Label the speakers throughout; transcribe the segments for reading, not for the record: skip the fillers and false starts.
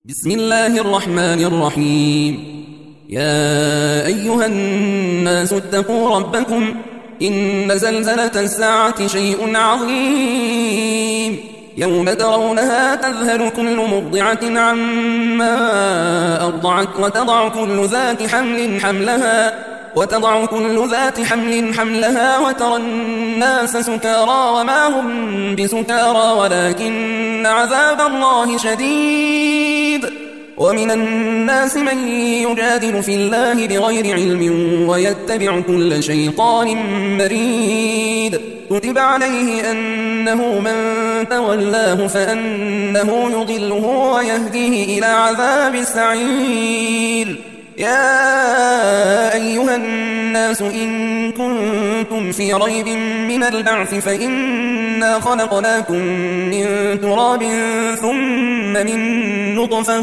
Speaker 1: بسم الله الرحمن الرحيم. يا أيها الناس اتقوا ربكم إن زلزلة الساعة شيء عظيم. يوم ترونها تذهل كل مرضعة عما أرضعت وتضع كل ذات حمل حملها وترى الناس سكارى وما هم بسكارى ولكن عذاب الله شديد. ومن الناس من يجادل في الله بغير علم ويتبع كل شيطان مريد. كتب عليه أنه من تولاه فأنه يضله ويهديه إلى عذاب السعير. يا أيها الناس إن كنتم في ريب من البعث فإنا خلقناكم من تراب ثم من نطفة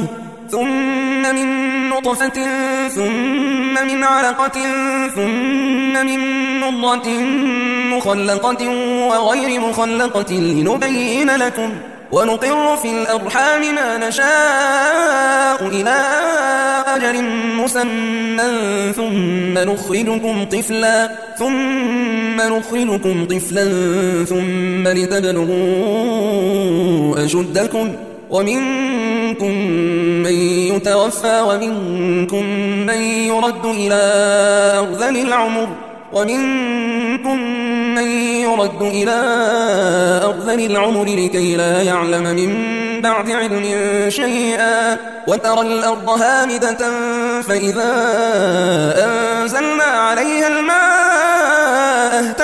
Speaker 1: ثم من علقة ثم من مضغة مخلقة وغير مخلقة لنبين لكم ونقر في الأرحام ما نشاء إلى أجل مسمى ثم نخرجكم طفلا ثم لتبلغوا أشدكم ومنكم من يتوفى ومنكم من يرد إلى أرذل العمر لكي لا يعلم من بعد علم شيئا. وترى الأرض هامدة فإذا أنزلنا عليها الماء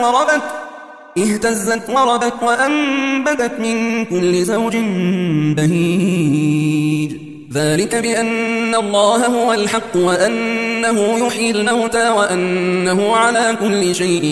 Speaker 1: اهتزت وربت وأنبتت من كل زوج بهيج. ذلك بأن الله هو الحق وأنه يحيي الموتى وأنه على كل شيء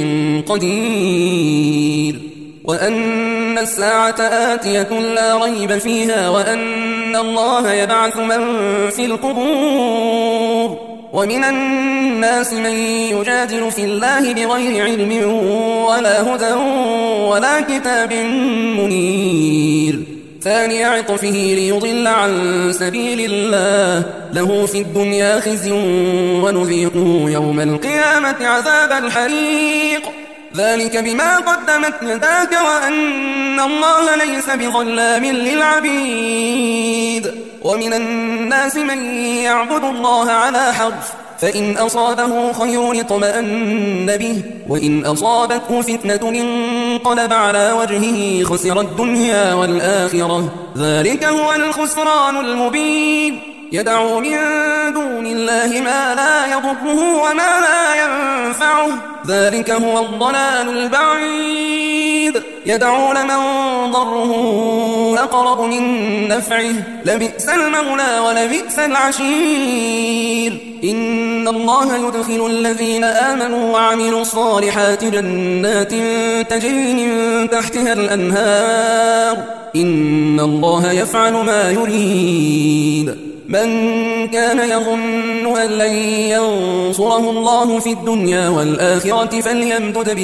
Speaker 1: قدير وأن الساعة آتية لا ريب فيها وأن الله يبعث من في القبور. ومن الناس من يجادل في الله بغير علم ولا هدى ولا كتاب منير. ثاني عطفه ليضل عن سبيل الله له في الدنيا خزي ونذيقه يوم القيامة عذاب الحريق. ذلك بما قدمت يداك وأن الله ليس بظلام للعبيد. ومن الناس من يعبد الله على حرف فإن أصابه خير اطمأن به وإن أصابته فتنة انقلب على وجهه خسر الدنيا والآخرة. ذلك هو الخسران المبين. يدعو من دون الله ما لا يضره وما لا ينفعه ذلك هو الضلال البعيد. يدعو لمن ضره أقرب من نفعه لبئس المولى ولبئس العشير. إن الله يدخل الذين آمنوا وعملوا الصالحات جنات تجري من تحتها الأنهار إن الله يفعل ما يريد. من كان يظن أن لن ينصره الله في الدنيا والآخرة فليمدد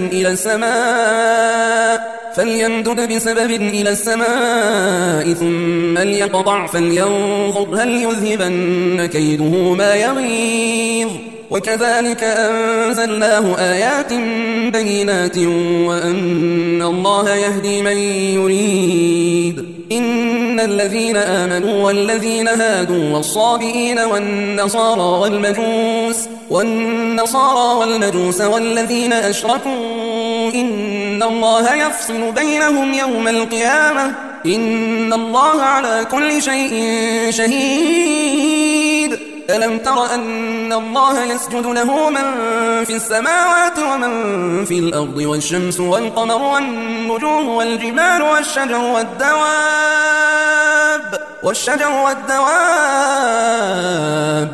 Speaker 1: بسبب إلى السماء ثم ليقطع فلينظر هل يذهبن كيده ما يغيظ. وكذلك أنزلناه آيات بينات وأن الله يهدي من يريد. إن الذين آمنوا والذين هادوا والصابئين والنصارى والمجوس والذين أشركوا إن الله يفصل بينهم يوم القيامة إن الله على كل شيء شهيد. ألم تر أن الله يسجد له من في السماوات ومن في الأرض والشمس والقمر والنجوم والجبال والشجر والدواب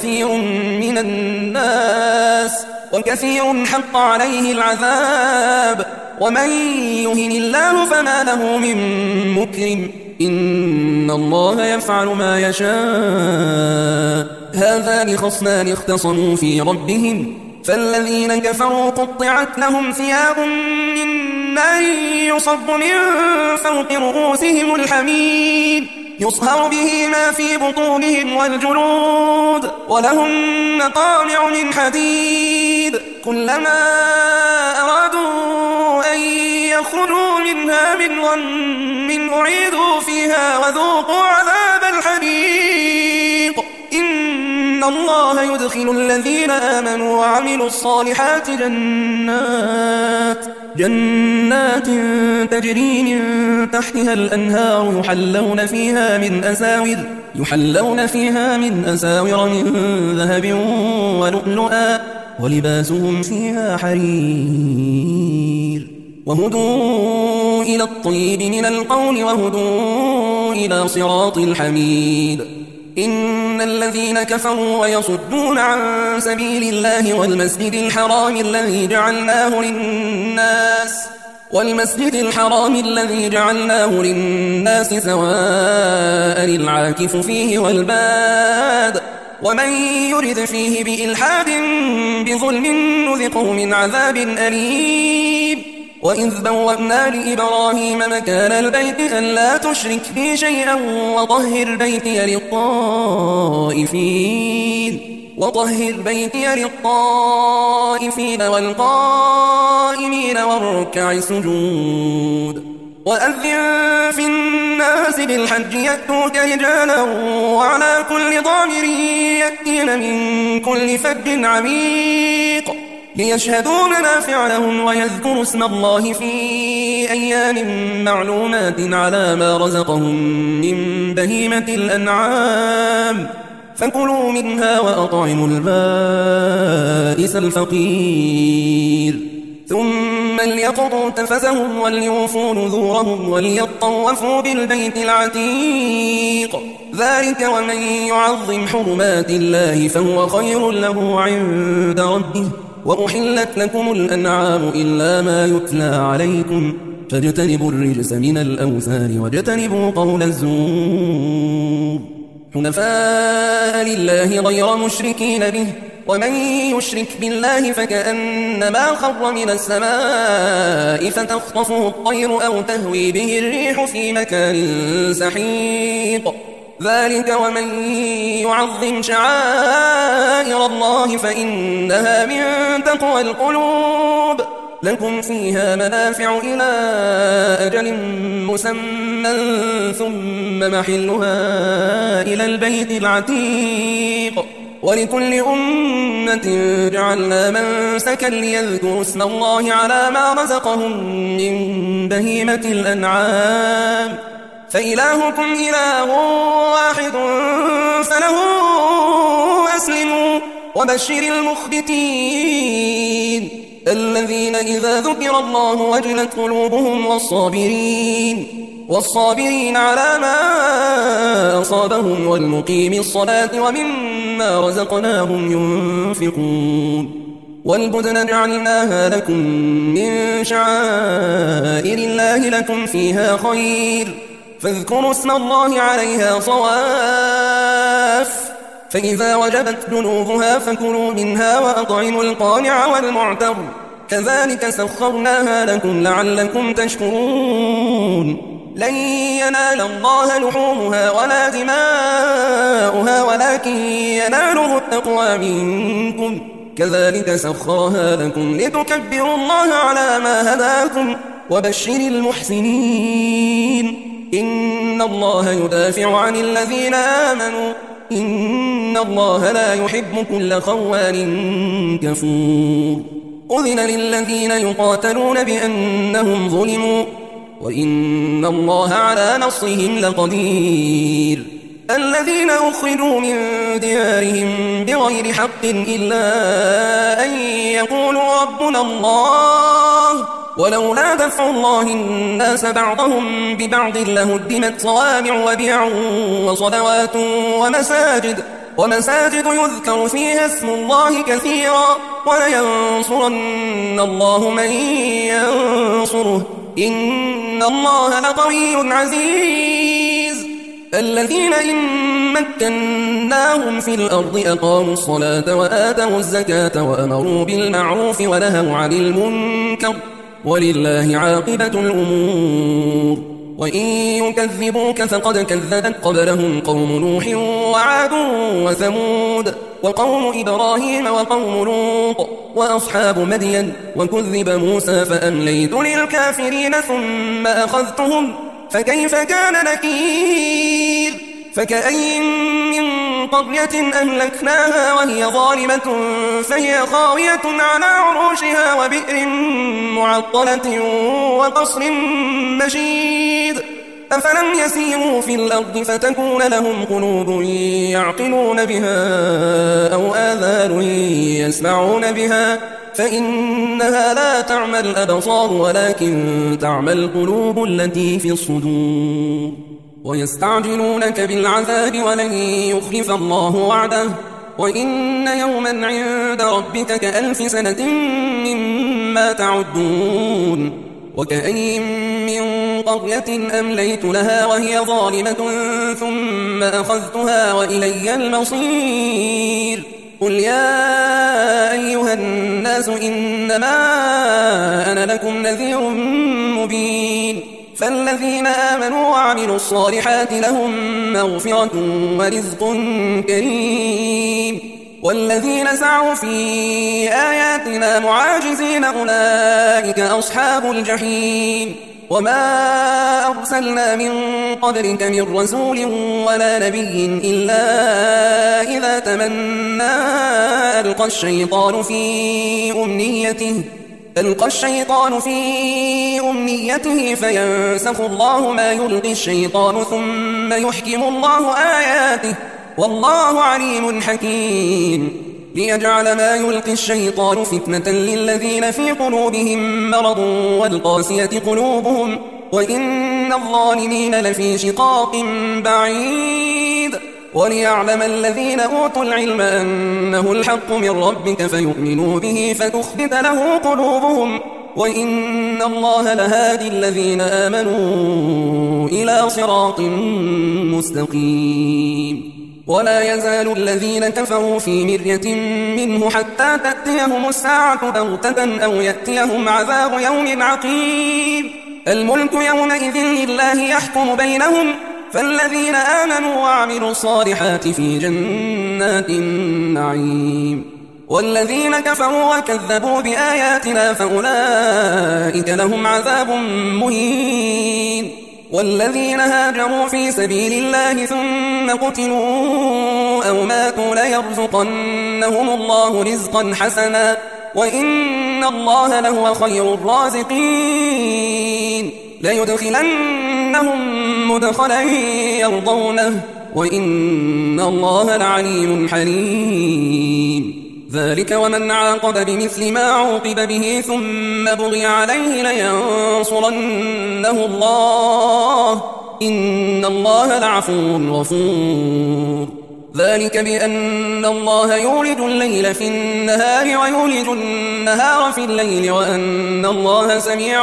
Speaker 1: وكثير حق عليه العذاب. ومن يهن الله فما له من مكرم إن الله يفعل ما يشاء. هذان خصمان اختصموا في ربهم فالذين كفروا قطعت لهم ثياب من نار يصب من فوق رؤوسهم الحميم يصهر به ما في بطونهم والجلود ولهم مقامع من حديد كلما أرادوا أن يخرجوا منها من غم أعيدوا فيها وذوقوا عذاب الحريق إن الله يدخل الذين آمنوا وعملوا الصالحات جنات تجري من تحتها الأنهار يحلون فيها من أساور من ذهب ولؤلؤا ولباسهم فيها حرير وهدوا إلى الطيب من القول وهدوا إلى صراط الحميد إن الذين كفروا ويصدون عن سبيل الله والمسجد الحرام الذي جعلناه للناس سواء العاكف فيه والباد ومن يرد فيه بإلحاد بظلم نذقه من عذاب أليم وإذ بوأنا لإبراهيم مكان البيت ألا تشرك بي شيئا وطهر بيتي للطائفين والقائمين والركع السجود وأذن في الناس بالحج يأتوك رجالا وعلى كل ضامر يأتين من كل فج عميق ليشهدوا منافع لهم ويذكروا اسم الله في أيام معلومات على ما رزقهم من بهيمة الأنعام فكلوا منها وأطعموا البائس الفقير ثم ليقضوا تفثهم وليوفوا نذورهم وليطوفوا بالبيت العتيق ذلك ومن يعظم حرمات الله فهو خير له عند ربه وأحلت لكم الأنعام إلا ما يتلى عليكم فاجتنبوا الرجس من الأوثان واجتنبوا قول الزور حنفاء لله غير مشركين به ومن يشرك بالله فكأنما خر من السماء فتخطفه الطير أو تهوي به الريح في مكان سحيق ذلك ومن يعظم شعائر الله فإنها من تقوى القلوب لكم فيها منافع إلى أجل مسمى ثم محلها إلى البيت العتيق ولكل أمة جعلنا منسكا ليذكروا اسم الله على ما رزقهم من بهيمة الأنعام فإلهكم إله واحد فله أسلموا وبشر المخبتين الذين إذا ذكر الله وجلت قلوبهم والصابرين على ما أصابهم والمقيم الصلاة ومما رزقناهم ينفقون والبدن جعلناها لكم من شعائر الله لكم فيها خير فاذكروا اسم الله عليها صواف فإذا وجبت جنوبها فكلوا منها وأطعموا القانع والمعتر كذلك سخرناها لكم لعلكم تشكرون لن ينال الله لحومها ولا دماؤها ولكن يناله التقوى منكم كذلك سخرها لكم لتكبروا الله على ما هداكم وبشر المحسنين إن الله يدافع عن الذين آمنوا إن الله لا يحب كل خوان كفور أذن للذين يقاتلون بأنهم ظلموا وإن الله على نصرهم لقدير الذين أخرجوا من ديارهم بغير حق إلا أن يقولوا ربنا الله ولولا دفع الله الناس بعضهم ببعض لهدمت صوامع وبيع وصلوات ومساجد يذكر فيها اسم الله كثيرا ولينصرن الله من ينصره إن الله لقوي عزيز الذين إن مكناهم في الأرض أقاموا الصلاة وآتوا الزكاة وأمروا بالمعروف ونهوا عن المنكر ولله عاقبة الأمور وإن يكذبوك فقد كذبت قبلهم قوم نوح وعاد وثمود وقوم إبراهيم وقوم لوط وأصحاب مدين وكذب موسى فأمليت للكافرين ثم أخذتهم فكيف كان نكير فكأين من قرية أهلكناها وهي ظالمة فهي خاوية على عروشها وبئر معطلة وقصر مشيد أفلم يسيروا في الأرض فتكون لهم قلوب يعقلون بها أو آذان يسمعون بها فإنها لا تعمى الأبصار ولكن تعمى القلوب التي في الصدور ويستعجلونك بالعذاب ولن يخلف الله وعده وإن يوما عند ربك كألف سنة مما تعدون وكأين من قرية أمليت لها وهي ظالمة ثم أخذتها وإلي المصير قل يا أيها الناس إنما أنا لكم نذير مبين فالذين آمنوا وعملوا الصالحات لهم مغفرة ورزق كريم والذين سعوا في آياتنا معاجزين أولئك أصحاب الجحيم وما أرسلنا من قبلك من رسول ولا نبي إلا إذا تمنى ألقى الشيطان في أمنيته فينسخ الله ما يلقي الشيطان ثم يحكم الله آياته والله عليم حكيم ليجعل ما يلقي الشيطان فتنة للذين في قلوبهم مرض والقاسية قلوبهم وإن الظالمين لفي شقاق بعيد وليعلم الذين أوتوا العلم أنه الحق من ربك فيؤمنوا به فتخبت له قلوبهم وإن الله لهادي الذين آمنوا إلى صراط مستقيم ولا يزال الذين كفروا في مرية منه حتى تأتيهم الساعة بغتة أو يأتيهم عذاب يوم عقيم الملك يومئذ لله يحكم بينهم فالذين آمنوا وعملوا الصالحات في جنات النعيم والذين كفروا وكذبوا بآياتنا فأولئك لهم عذاب مهين والذين هاجروا في سبيل الله ثم قتلوا أو ماتوا ليرزقنهم الله رزقا حسنا وإن الله لهو خير الرازقين ليدخلنهم مدخلا يرضونه وإن الله لعليم حليم ذلك ومن عاقب بمثل ما عوقب به ثم بغي عليه لينصرنه الله إن الله لعفو غفور ذلك بأن الله يولج الليل في النهار ويولج النهار في الليل وأن الله سميع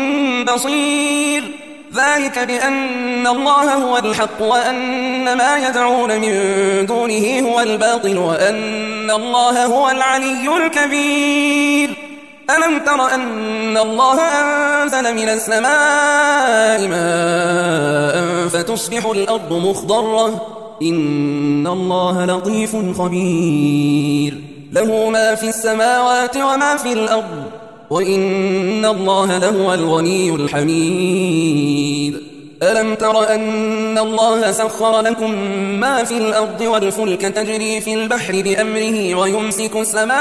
Speaker 1: بصير ذلك بأن الله هو الحق وأن ما يدعون من دونه هو الباطل وأن الله هو العلي الكبير ألم تر أن الله أنزل من السماء ماء فتصبح الأرض مخضرة إن الله لطيف خبير له ما في السماوات وما في الأرض وإن الله لهو الغني الحميد ألم تر أن الله سخر لكم ما في الأرض والفلك تجري في البحر بأمره ويمسك السماء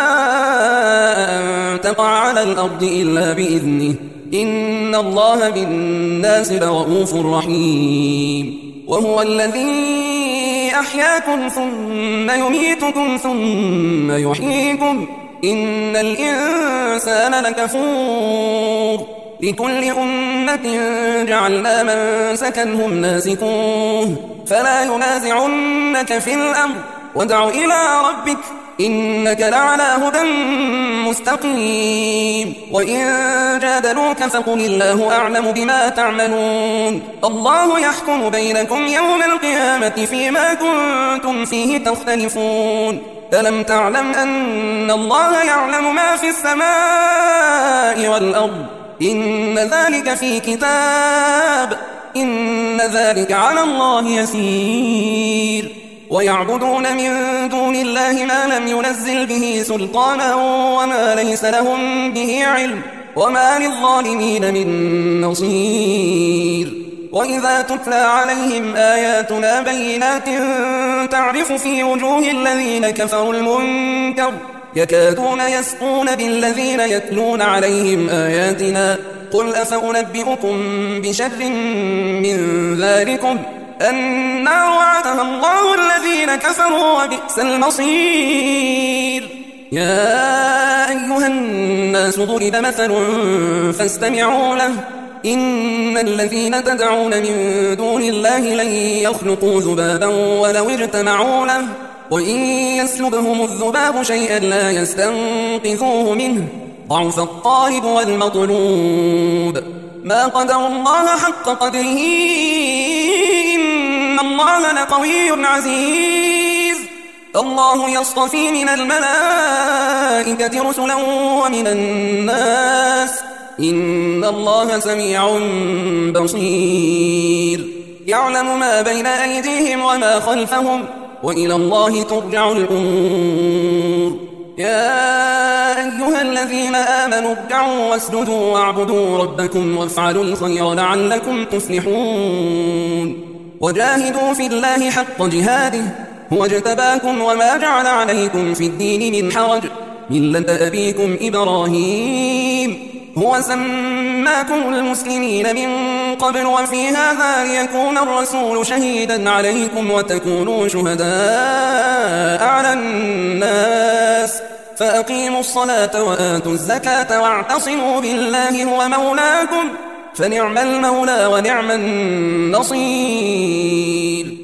Speaker 1: أن تقع على الأرض إلا بإذنه إن الله بالناس لرؤوف رحيم وهو الذي أحياكم ثم يميتكم ثم يحييكم إن الإنسان لكفور لكل أمة جعلنا منسكا هم ناسكوه فلا ينازعنك في الأمر وادع إلى ربك إنك لعلى هدى مستقيم وإن جادلوك فقل الله أعلم بما تعملون الله يحكم بينكم يوم القيامة فيما كنتم فيه تختلفون ألم تعلم أن الله يعلم ما في السماء والأرض إن ذلك في كتاب إن ذلك على الله يسير. ويعبدون من دون الله ما لم ينزل به سلطانا وما ليس لهم به علم وما للظالمين من نصير. وإذا تتلى عليهم آياتنا بينات تعرف في وجوه الذين كفروا المنكر يكادون يسقون بالذين يتلون عليهم آياتنا قل أفأنبئكم بشر من ذلكم النار وعدها الله الذين كفروا وبئس المصير. يا أيها الناس ضرب مثل فاستمعوا له إن الذين تدعون من دون الله لن يخلقوا ذبابا ولو اجتمعوا له وإن يسلبهم الذباب شيئا لا يستنقذوه منه ضعف الطالب والمطلوب ما قدر الله حق قدره إن الله لقوي عزيز. الله يصطفي من الملائكة رسلا ومن الناس إن الله سميع بصير. يعلم ما بين أيديهم وما خلفهم وإلى الله ترجع الأمور. يا أيها الذين آمنوا اركعوا واسجدوا واعبدوا ربكم وافعلوا الخير لعلكم تفلحون. وجاهدوا في الله حق جهاده هو اجتباكم وما جعل عليكم في الدين من حرج ملة أبيكم إبراهيم هو سماكم المسلمين من قبل وفي هذا ليكون الرسول شهيدا عليكم وتكونوا شهداء على الناس فأقيموا الصلاة وآتوا الزكاة واعتصموا بالله هو مولاكم فنعم المولى ونعم النصير.